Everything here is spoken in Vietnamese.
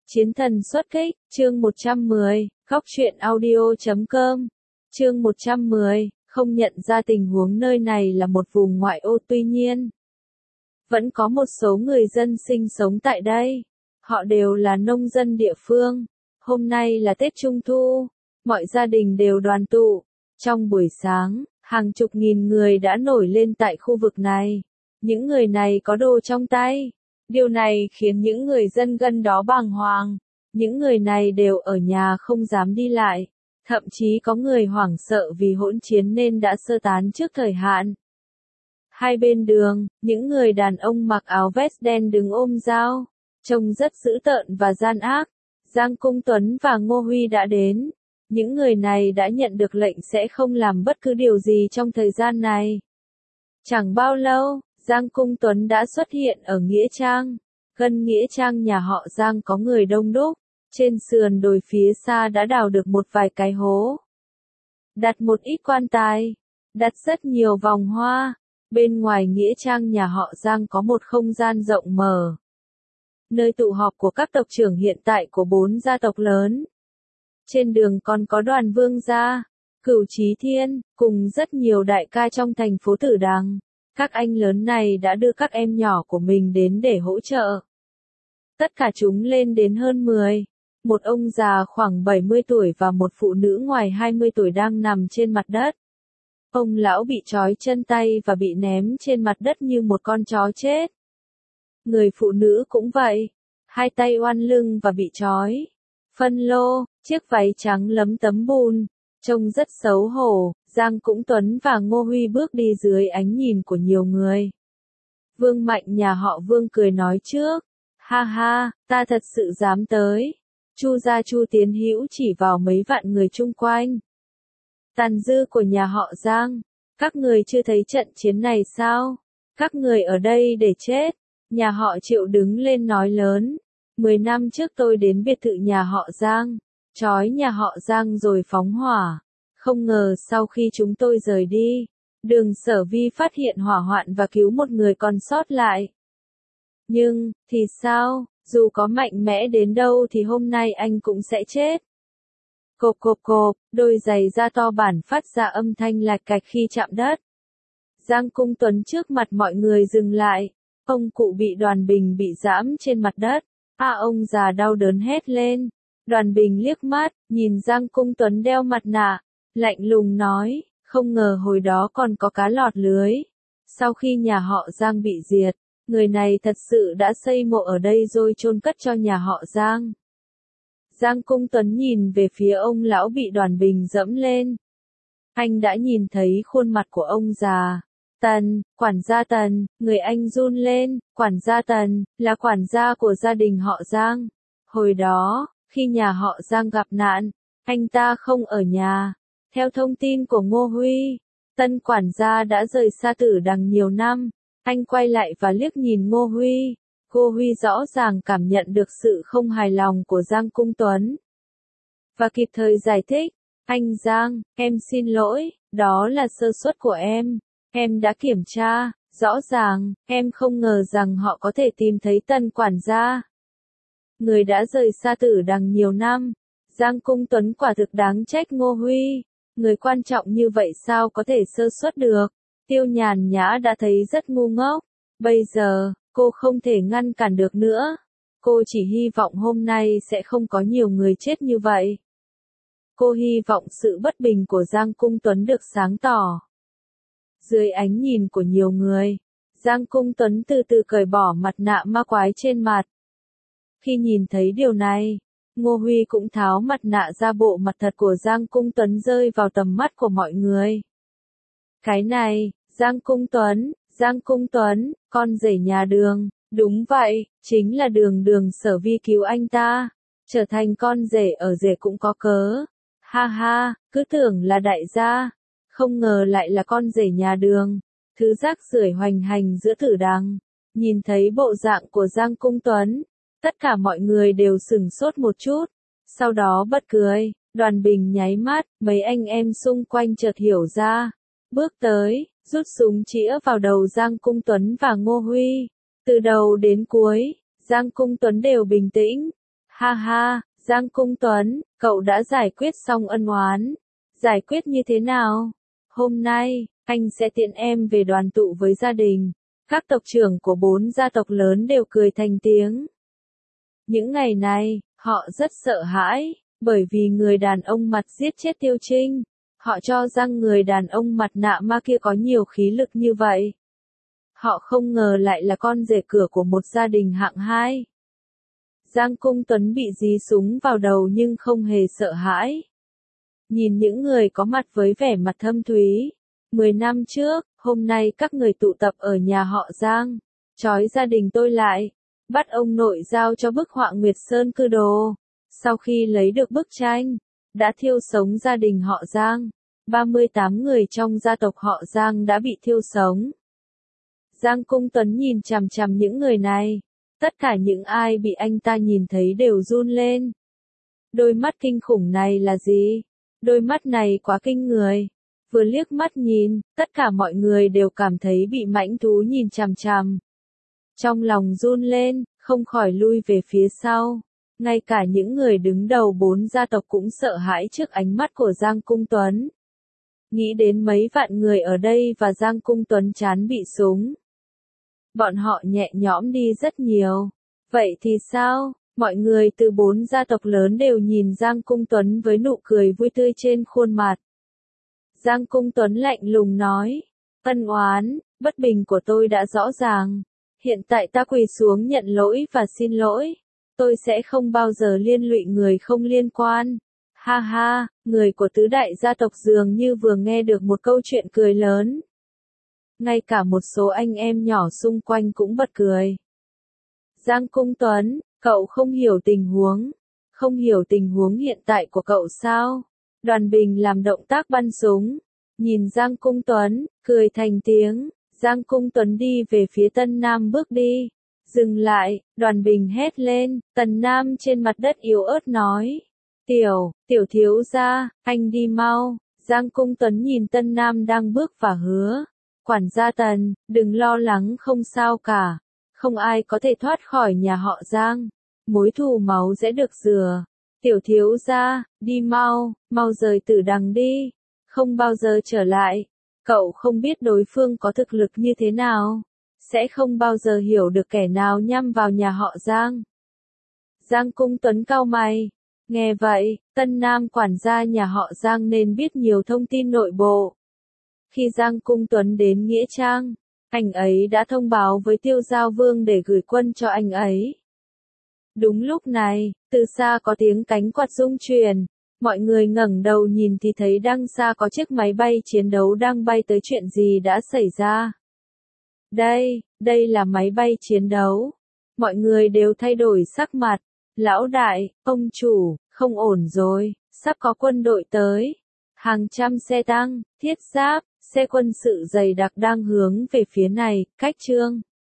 Chiến thần xuất kích, chương 110, góc truyện audio.com. Chương 110, không nhận ra tình huống nơi này là một vùng ngoại ô, tuy nhiên vẫn có một số người dân sinh sống tại đây. Họ đều là nông dân địa phương. Hôm nay là Tết Trung Thu, mọi gia đình đều đoàn tụ. Trong buổi sáng, hàng chục nghìn người đã nổi lên tại khu vực này. Những người này có đồ trong tay. Điều này khiến những người dân gần đó bàng hoàng. Những người này đều ở nhà không dám đi lại. Thậm chí có người hoảng sợ vì hỗn chiến nên đã sơ tán trước thời hạn. Hai bên đường, những người đàn ông mặc áo vest đen đứng ôm dao, trông rất dữ tợn và gian ác. Giang Cung Tuấn và Ngô Huy đã đến. Những người này đã nhận được lệnh sẽ không làm bất cứ điều gì trong thời gian này. Chẳng bao lâu, Giang Cung Tuấn đã xuất hiện ở Nghĩa Trang. Gần Nghĩa Trang nhà họ Giang có người đông đúc. Trên sườn đồi phía xa đã đào được một vài cái hố. Đặt một ít quan tài. Đặt rất nhiều vòng hoa. Bên ngoài Nghĩa Trang nhà họ Giang có một không gian rộng mở. Nơi tụ họp của các tộc trưởng hiện tại của 4 gia tộc lớn. Trên đường còn có Đoàn Vương gia, Cửu Chí Thiên, cùng rất nhiều đại ca trong thành phố Tử Đằng. Các anh lớn này đã đưa các em nhỏ của mình đến để hỗ trợ. Tất cả chúng lên đến hơn 10. Một ông già khoảng 70 tuổi và một phụ nữ ngoài 20 tuổi đang nằm trên mặt đất. Ông lão bị trói chân tay và bị ném trên mặt đất như một con chó chết. Người phụ nữ cũng vậy, hai tay oan lưng và bị trói. Phân lô, chiếc váy trắng lấm tấm bùn, trông rất xấu hổ. Giang Cung Tuấn và Ngô Huy bước đi dưới ánh nhìn của nhiều người. Vương Mạnh nhà họ Vương cười nói trước. Ha ha, ta thật sự dám tới. Chu gia Chu Tiến Hữu chỉ vào mấy vạn người chung quanh. Tàn dư của nhà họ Giang. Các người chưa thấy trận chiến này sao? Các người ở đây để chết. Nhà họ Triệu đứng lên nói lớn. 10 năm trước tôi đến biệt thự nhà họ Giang. Trói nhà họ Giang rồi phóng hỏa. Không ngờ sau khi chúng tôi rời đi, Đường Sở Vi phát hiện hỏa hoạn và cứu một người còn sót lại. Nhưng, thì sao, dù có mạnh mẽ đến đâu thì hôm nay anh cũng sẽ chết. Cộp cộp cộp, đôi giày da to bản phát ra âm thanh lạch cạch khi chạm đất. Giang Cung Tuấn trước mặt mọi người dừng lại. Ông cụ bị Đoàn Bình bị giẫm trên mặt đất. Ông già đau đớn hét lên. Đoàn Bình liếc mắt, nhìn Giang Cung Tuấn đeo mặt nạ. Lạnh lùng nói, không ngờ hồi đó còn có cá lọt lưới. Sau khi nhà họ Giang bị diệt, người này thật sự đã xây mộ ở đây rồi chôn cất cho nhà họ Giang. Giang Cung Tuấn nhìn về phía ông lão bị Đoàn Bình dẫm lên. Anh đã nhìn thấy khuôn mặt của ông già. Tần, quản gia Tần, người anh run lên. Quản gia Tần, là quản gia của gia đình họ Giang. Hồi đó, khi nhà họ Giang gặp nạn, anh ta không ở nhà. Theo thông tin của Ngô Huy, Tân quản gia đã rời xa Tử Đằng nhiều năm. Anh quay lại và liếc nhìn Ngô Huy. Ngô Huy rõ ràng cảm nhận được sự không hài lòng của Giang Cung Tuấn. Và kịp thời giải thích. Anh Giang, em xin lỗi, đó là sơ suất của em. Em đã kiểm tra, rõ ràng, em không ngờ rằng họ có thể tìm thấy Tân quản gia. Người đã rời xa Tử Đằng nhiều năm. Giang Cung Tuấn quả thực đáng trách Ngô Huy. Người quan trọng như vậy sao có thể sơ suất được. Tiêu Nhàn Nhã đã thấy rất ngu ngốc. Bây giờ, cô không thể ngăn cản được nữa. Cô chỉ hy vọng hôm nay sẽ không có nhiều người chết như vậy. Cô hy vọng sự bất bình của Giang Cung Tuấn được sáng tỏ. Dưới ánh nhìn của nhiều người, Giang Cung Tuấn từ từ cởi bỏ mặt nạ ma quái trên mặt. Khi nhìn thấy điều này, Ngô Huy cũng tháo mặt nạ ra, bộ mặt thật của Giang Cung Tuấn rơi vào tầm mắt của mọi người. Cái này, Giang Cung Tuấn, con rể nhà Đường, đúng vậy, chính là Đường Sở Vi cứu anh ta, trở thành con rể ở rể cũng có cớ. Ha ha, cứ tưởng là đại gia, không ngờ lại là con rể nhà Đường. Thứ rác rưởi hoành hành giữa Tử Đằng. Nhìn thấy bộ dạng của Giang Cung Tuấn, tất cả mọi người đều sửng sốt một chút, sau đó bật cười. Đoàn Bình nháy mắt, mấy anh em xung quanh chợt hiểu ra, bước tới, rút súng chĩa vào đầu Giang Cung Tuấn và Ngô Huy. Từ đầu đến cuối, Giang Cung Tuấn đều bình tĩnh. Ha ha, Giang Cung Tuấn, cậu đã giải quyết xong ân oán. Giải quyết như thế nào? Hôm nay, anh sẽ tiễn em về đoàn tụ với gia đình. Các tộc trưởng của 4 gia tộc lớn đều cười thành tiếng. Những ngày này, họ rất sợ hãi, bởi vì người đàn ông mặt giết chết Tiêu Trinh. Họ cho rằng người đàn ông mặt nạ ma kia có nhiều khí lực như vậy. Họ không ngờ lại là con rể cửa của một gia đình hạng 2. Giang Cung Tuấn bị dí súng vào đầu nhưng không hề sợ hãi. Nhìn những người có mặt với vẻ mặt thâm thúy. 10 năm trước, hôm nay các người tụ tập ở nhà họ Giang. Trói gia đình tôi lại. Bắt ông nội giao cho bức họa Nguyệt Sơn Cư Đồ. Sau khi lấy được bức tranh, đã thiêu sống gia đình họ Giang. 38 người trong gia tộc họ Giang đã bị thiêu sống. Giang Cung Tuấn nhìn chằm chằm những người này. Tất cả những ai bị anh ta nhìn thấy đều run lên. Đôi mắt kinh khủng này là gì? Đôi mắt này quá kinh người. Vừa liếc mắt nhìn, tất cả mọi người đều cảm thấy bị mãnh thú nhìn chằm chằm. Trong lòng run lên, không khỏi lui về phía sau. Ngay cả những người đứng đầu 4 gia tộc cũng sợ hãi trước ánh mắt của Giang Cung Tuấn. Nghĩ đến mấy vạn người ở đây và Giang Cung Tuấn chán bị súng. Bọn họ nhẹ nhõm đi rất nhiều. Vậy thì sao? Mọi người từ 4 gia tộc lớn đều nhìn Giang Cung Tuấn với nụ cười vui tươi trên khuôn mặt. Giang Cung Tuấn lạnh lùng nói, ân oán, bất bình của tôi đã rõ ràng. Hiện tại ta quỳ xuống nhận lỗi và xin lỗi. Tôi sẽ không bao giờ liên lụy người không liên quan. Ha ha, người của tứ đại gia tộc dường như vừa nghe được một câu chuyện cười lớn. Ngay cả một số anh em nhỏ xung quanh cũng bật cười. Giang Cung Tuấn, cậu không hiểu tình huống. Không hiểu tình huống hiện tại của cậu sao? Đoàn Bình làm động tác bắn súng. Nhìn Giang Cung Tuấn, cười thành tiếng. Giang Cung Tuấn đi về phía Tân Nam bước đi. Dừng lại, Đoàn Bình hét lên. Tần Nam trên mặt đất yếu ớt nói. Tiểu thiếu gia, anh đi mau. Giang Cung Tuấn nhìn Tân Nam đang bước và hứa. Quản gia Tần, đừng lo lắng, không sao cả. Không ai có thể thoát khỏi nhà họ Giang. Mối thù máu sẽ được rửa. Tiểu thiếu gia, đi mau, mau rời Tử Đằng đi. Không bao giờ trở lại. Cậu không biết đối phương có thực lực như thế nào. Sẽ không bao giờ hiểu được kẻ nào nhắm vào nhà họ Giang. Giang Cung Tuấn cau mày. Nghe vậy, Tân Nam quản gia nhà họ Giang nên biết nhiều thông tin nội bộ. Khi Giang Cung Tuấn đến Nghĩa Trang, anh ấy đã thông báo với Tiêu Giao Vương để gửi quân cho anh ấy. Đúng lúc này, từ xa có tiếng cánh quạt rung truyền. Mọi người ngẩng đầu nhìn thì thấy đằng xa có chiếc máy bay chiến đấu đang bay tới. Chuyện gì đã xảy ra? Đây là máy bay chiến đấu. Mọi người đều thay đổi sắc mặt. Lão đại, ông chủ, không ổn rồi, sắp có quân đội tới. Hàng trăm xe tăng, thiết giáp, xe quân sự dày đặc đang hướng về phía này. Cách Trương